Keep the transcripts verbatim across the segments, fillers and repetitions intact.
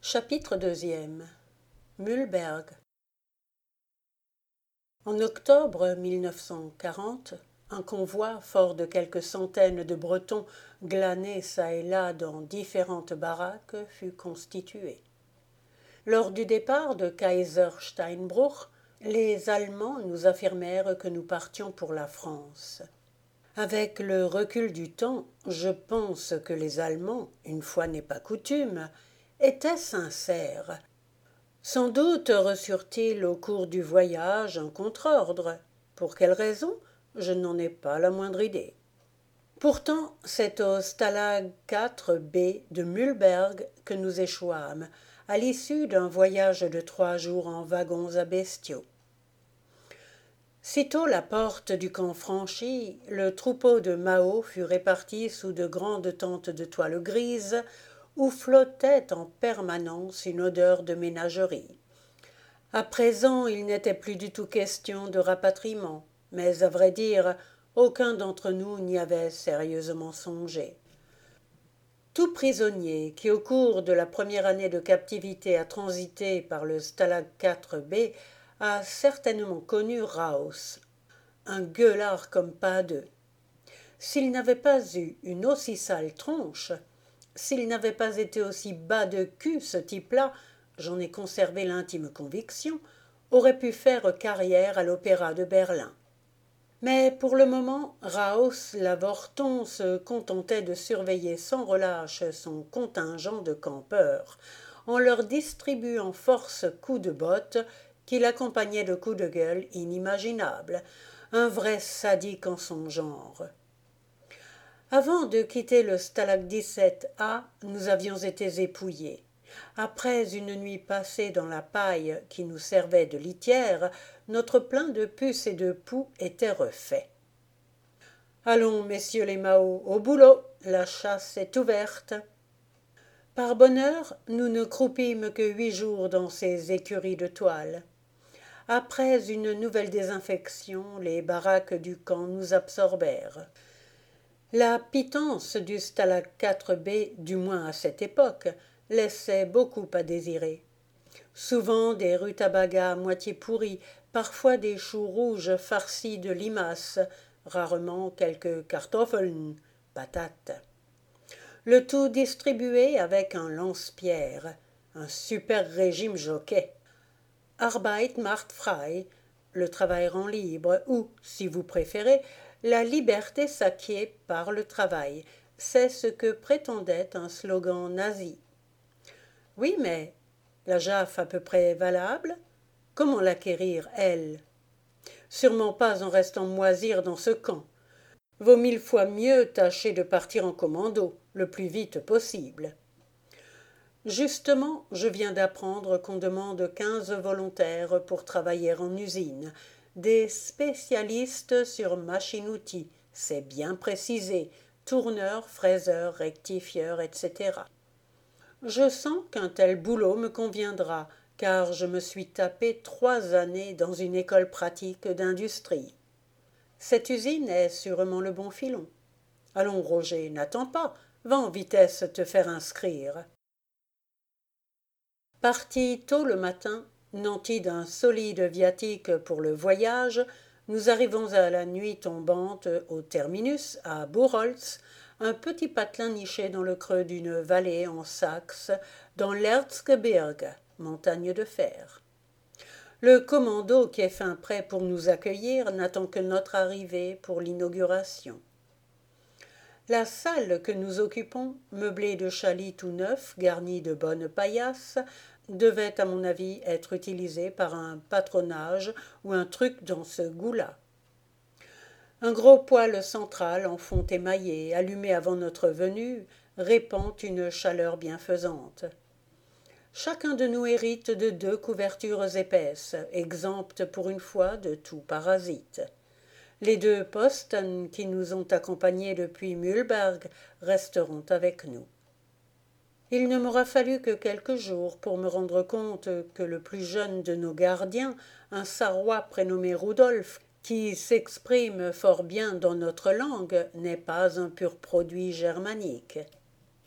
Chapitre deuxième. Mühlberg. En octobre mille neuf cent quarante, un convoi fort de quelques centaines de Bretons glanés çà et là dans différentes baraques fut constitué. Lors du départ de Kaisersteinbruch, les Allemands nous affirmèrent que nous partions pour la France. Avec le recul du temps, je pense que les Allemands, une fois n'est pas coutume, étaient sincères. Sans doute reçurent-ils au cours du voyage un contre-ordre. Pour quelle raison? Je n'en ai pas la moindre idée. Pourtant, c'est au Stalag quatre B de Mühlberg que nous échouâmes, à l'issue d'un voyage de trois jours en wagons à bestiaux. Sitôt la porte du camp franchie, le troupeau de Mao fut réparti sous de grandes tentes de toile grise, où flottait en permanence une odeur de ménagerie. À présent, il n'était plus du tout question de rapatriement, mais à vrai dire, aucun d'entre nous n'y avait sérieusement songé. Tout prisonnier qui, au cours de la première année de captivité, a transité par le Stalag quatre B, a certainement connu Raus, un gueulard comme pas deux. S'il n'avait pas eu une aussi sale tronche, s'il n'avait pas été aussi bas de cul, ce type-là, j'en ai conservé l'intime conviction, aurait pu faire carrière à l'opéra de Berlin. Mais pour le moment, Raus Lavorton se contentait de surveiller sans relâche son contingent de campeurs, en leur distribuant force coups de botte qu'il accompagnait de coups de gueule inimaginables, un vrai sadique en son genre. Avant de quitter le Stalag dix-sept A, nous avions été épouillés. Après une nuit passée dans la paille qui nous servait de litière, notre plein de puces et de poux était refait. Allons, messieurs les Mao, au boulot, la chasse est ouverte. Par bonheur, nous ne croupîmes que huit jours dans ces écuries de toile. Après une nouvelle désinfection, les baraques du camp nous absorbèrent. La pitance du Stalag quatre B, du moins à cette époque, laissait beaucoup à désirer. Souvent des rutabagas à moitié pourris, parfois des choux rouges farcis de limaces, rarement quelques kartoffeln, patates. Le tout distribué avec un lance-pierre, un super régime jockey. Arbeit macht frei, le travail rend libre, ou, si vous préférez, la liberté s'acquiert par le travail. C'est ce que prétendait un slogan nazi. Oui, mais la J A F à peu près valable? Comment l'acquérir, elle? Sûrement pas en restant moisir dans ce camp. Vaut mille fois mieux tâcher de partir en commando, le plus vite possible. Justement, je viens d'apprendre qu'on demande quinze volontaires pour travailler en usine, des spécialistes sur machine-outils, c'est bien précisé, tourneurs, fraiseurs, rectifieurs, et cetera. Je sens qu'un tel boulot me conviendra, car je me suis tapé trois années dans une école pratique d'industrie. Cette usine est sûrement le bon filon. Allons, Roger, n'attends pas, va en vitesse te faire inscrire. Partis tôt le matin, nantis d'un solide viatique pour le voyage, nous arrivons à la nuit tombante au terminus, à Buchholz, un petit patelin niché dans le creux d'une vallée en Saxe, dans l'Erzgebirge, montagne de fer. Le commando qui est fin prêt pour nous accueillir n'attend que notre arrivée pour l'inauguration. La salle que nous occupons, meublée de chalis tout neufs, garnie de bonnes paillasses, devait, à mon avis, être utilisée par un patronage ou un truc dans ce goût-là. Un gros poêle central en fonte émaillée, allumé avant notre venue, répand une chaleur bienfaisante. Chacun de nous hérite de deux couvertures épaisses, exemptes pour une fois de tout parasite. Les deux postes qui nous ont accompagnés depuis Mühlberg resteront avec nous. Il ne m'aura fallu que quelques jours pour me rendre compte que le plus jeune de nos gardiens, un Sarrois prénommé Rudolf, qui s'exprime fort bien dans notre langue, n'est pas un pur produit germanique.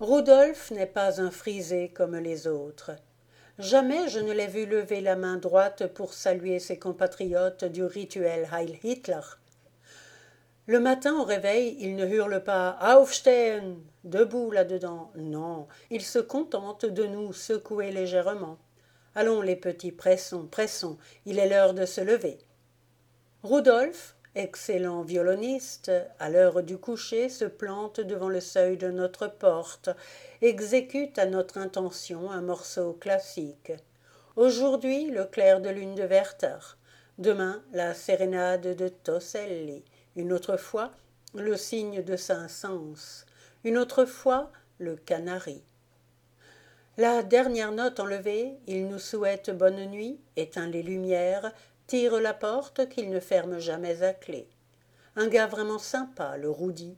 Rudolf n'est pas un frisé comme les autres. Jamais je ne l'ai vu lever la main droite pour saluer ses compatriotes du rituel Heil Hitler. Le matin au réveil, il ne hurle pas « Aufstehen !» debout là-dedans. Non, il se contente de nous secouer légèrement. « Allons les petits, pressons, pressons, il est l'heure de se lever. » Rudolf, excellent violoniste, à l'heure du coucher se plante devant le seuil de notre porte, exécute à notre intention un morceau classique. Aujourd'hui, le clair de lune de Werther, demain, la sérénade de Toselli, une autre fois, le cygne de Saint-Saëns, une autre fois, le canari. La dernière note enlevée, il nous souhaite bonne nuit, éteint les lumières, tire la porte qu'il ne ferme jamais à clé. Un gars vraiment sympa, le Roudy.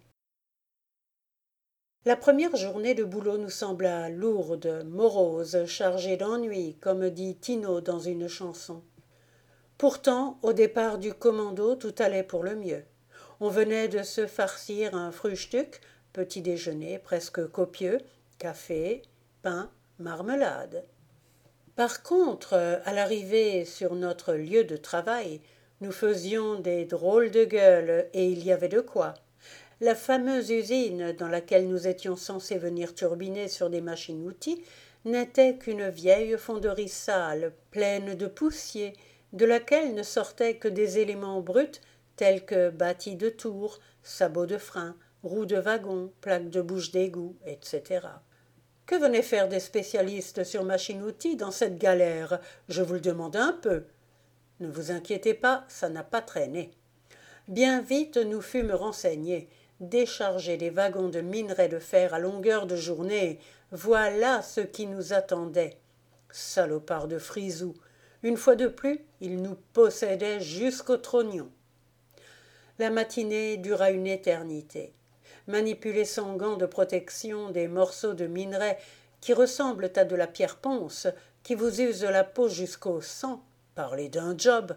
La première journée de boulot nous sembla lourde, morose, chargée d'ennui, comme dit Tino dans une chanson. Pourtant, au départ du commando, tout allait pour le mieux. On venait de se farcir un Frühstück, petit déjeuner presque copieux, café, pain, marmelade. Par contre, à l'arrivée sur notre lieu de travail, nous faisions des drôles de gueules et il y avait de quoi. La fameuse usine dans laquelle nous étions censés venir turbiner sur des machines-outils n'était qu'une vieille fonderie sale, pleine de poussière, de laquelle ne sortaient que des éléments bruts tels que bâtis de tours, sabots de frein, roues de wagon, plaques de bouche d'égout, et cetera. Que venaient faire des spécialistes sur machine-outils dans cette galère? Je vous le demande un peu. Ne vous inquiétez pas, ça n'a pas traîné. Bien vite nous fûmes renseignés. Décharger des wagons de minerais de fer à longueur de journée, voilà ce qui nous attendait. Salopards de frisous. Une fois de plus, ils nous possédaient jusqu'au trognon. La matinée dura une éternité. Manipuler sans gants de protection des morceaux de minerai qui ressemblent à de la pierre ponce, qui vous usent la peau jusqu'au sang, parler d'un job.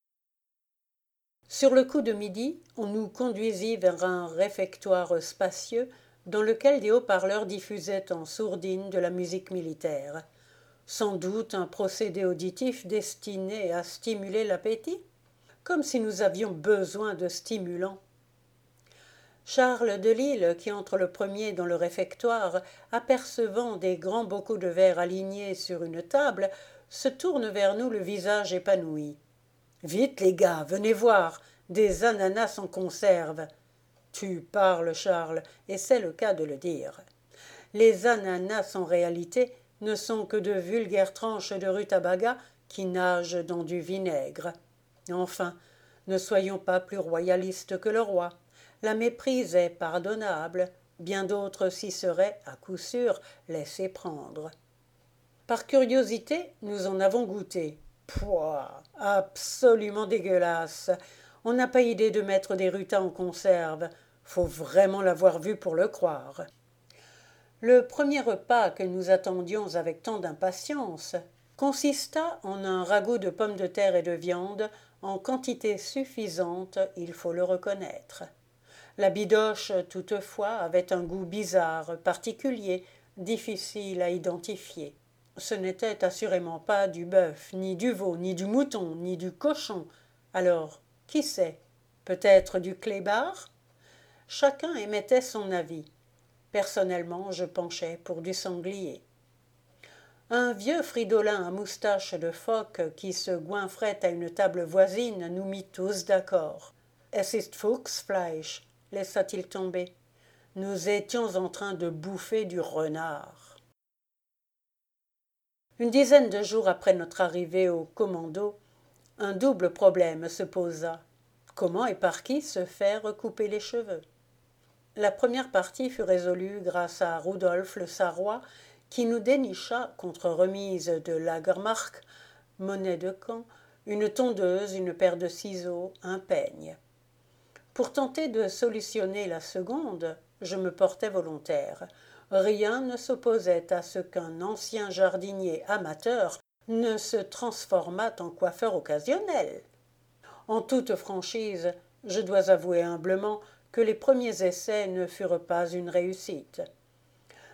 Sur le coup de midi, on nous conduisit vers un réfectoire spacieux dans lequel des haut-parleurs diffusaient en sourdine de la musique militaire. Sans doute un procédé auditif destiné à stimuler l'appétit, comme si nous avions besoin de stimulants. Charles de Lille, qui entre le premier dans le réfectoire, apercevant des grands bocaux de verre alignés sur une table, se tourne vers nous le visage épanoui. « Vite, les gars, venez voir, des ananas en conserve. » Tu parles, Charles, et c'est le cas de le dire. Les ananas, en réalité, ne sont que de vulgaires tranches de rutabaga qui nagent dans du vinaigre. Enfin, ne soyons pas plus royalistes que le roi. La méprise est pardonnable, bien d'autres s'y seraient, à coup sûr, laissés prendre. Par curiosité, nous en avons goûté. Pouah, absolument dégueulasse. On n'a pas idée de mettre des rutins en conserve. Faut vraiment l'avoir vu pour le croire. Le premier repas que nous attendions avec tant d'impatience consista en un ragoût de pommes de terre et de viande en quantité suffisante, il faut le reconnaître. La bidoche, toutefois, avait un goût bizarre, particulier, difficile à identifier. Ce n'était assurément pas du bœuf, ni du veau, ni du mouton, ni du cochon. Alors, qui sait? Peut-être du clébard? Chacun émettait son avis. Personnellement, je penchais pour du sanglier. Un vieux fridolin à moustache de phoque qui se goinfrait à une table voisine nous mit tous d'accord. « Es ist Fuchsfleisch » laissa-t-il tomber. Nous étions en train de bouffer du renard. Une dizaine de jours après notre arrivée au commando, un double problème se posa. Comment et par qui se faire couper les cheveux? La première partie fut résolue grâce à Rudolf le Sarrois, qui nous dénicha, contre remise de Lagermark, monnaie de camp, une tondeuse, une paire de ciseaux, un peigne. Pour tenter de solutionner la seconde, je me portais volontaire. Rien ne s'opposait à ce qu'un ancien jardinier amateur ne se transformât en coiffeur occasionnel. En toute franchise, je dois avouer humblement que les premiers essais ne furent pas une réussite.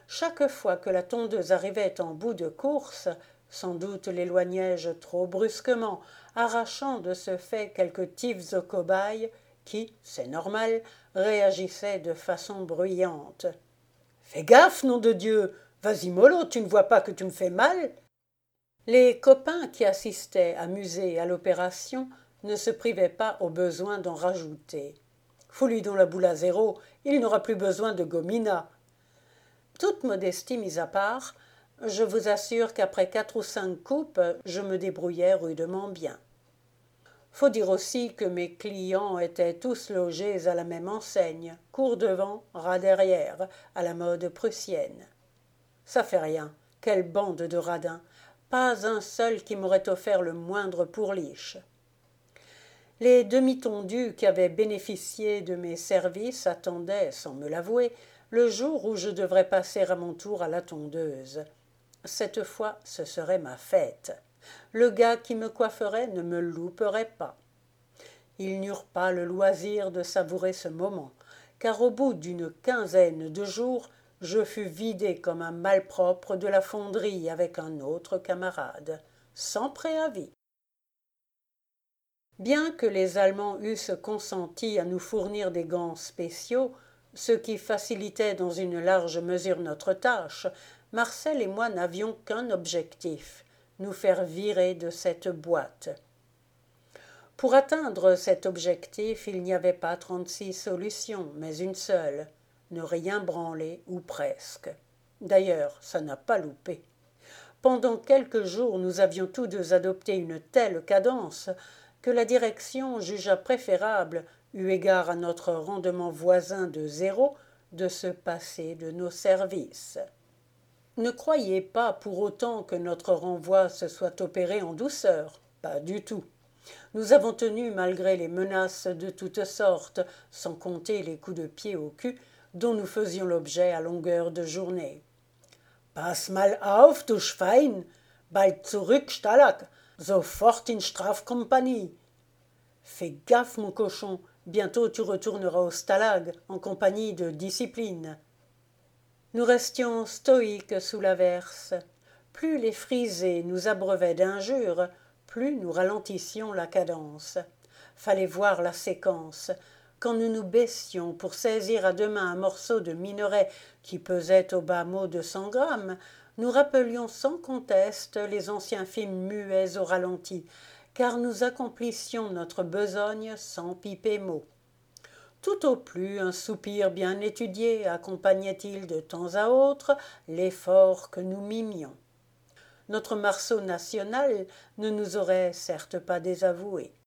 Chaque fois que la tondeuse arrivait en bout de course, sans doute l'éloignai-je trop brusquement, arrachant de ce fait quelques tifs aux cobayes qui, c'est normal, réagissaient de façon bruyante. « Fais gaffe, nom de Dieu! Vas-y mollo, tu ne vois pas que tu me fais mal ?» Les copains qui assistaient amusés à l'opération ne se privaient pas au besoin d'en rajouter. « Fous-lui donc la boule à zéro, il n'aura plus besoin de gomina. » Toute modestie mise à part, je vous assure qu'après quatre ou cinq coupes, je me débrouillais rudement bien. Faut dire aussi que mes clients étaient tous logés à la même enseigne, court devant, ras derrière, à la mode prussienne. Ça fait rien, quelle bande de radins, pas un seul qui m'aurait offert le moindre pourliche. Les demi-tondus qui avaient bénéficié de mes services attendaient, sans me l'avouer, le jour où je devrais passer à mon tour à la tondeuse. Cette fois, ce serait ma fête. Le gars qui me coifferait ne me louperait pas. Ils n'eurent pas le loisir de savourer ce moment, car au bout d'une quinzaine de jours, je fus vidé comme un malpropre de la fonderie avec un autre camarade, sans préavis. Bien que les Allemands eussent consenti à nous fournir des gants spéciaux, ce qui facilitait dans une large mesure notre tâche, Marcel et moi n'avions qu'un objectif, nous faire virer de cette boîte. Pour atteindre cet objectif, il n'y avait pas trente-six solutions, mais une seule, ne rien branler ou presque. D'ailleurs, ça n'a pas loupé. Pendant quelques jours, nous avions tous deux adopté une telle cadence que la direction jugea préférable, eu égard à notre rendement voisin de zéro, de se passer de nos services. Ne croyez pas pour autant que notre renvoi se soit opéré en douceur, pas du tout. Nous avons tenu malgré les menaces de toutes sortes, sans compter les coups de pied au cul dont nous faisions l'objet à longueur de journée. « Pass mal auf, du Schwein, bald zurück, Stalag, sofort in Strafkompanie. »« Fais gaffe, mon cochon, bientôt tu retourneras au Stalag, en compagnie de discipline. » Nous restions stoïques sous l'averse. Plus les frisés nous abreuvaient d'injures, plus nous ralentissions la cadence. Fallait voir la séquence. Quand nous nous baissions pour saisir à deux mains un morceau de minerai qui pesait au bas mot de cent grammes, nous rappelions sans conteste les anciens films muets au ralenti, car nous accomplissions notre besogne sans piper mot. Tout au plus un soupir bien étudié accompagnait-il de temps à autre l'effort que nous mimions. Notre marceau national ne nous aurait certes pas désavoués.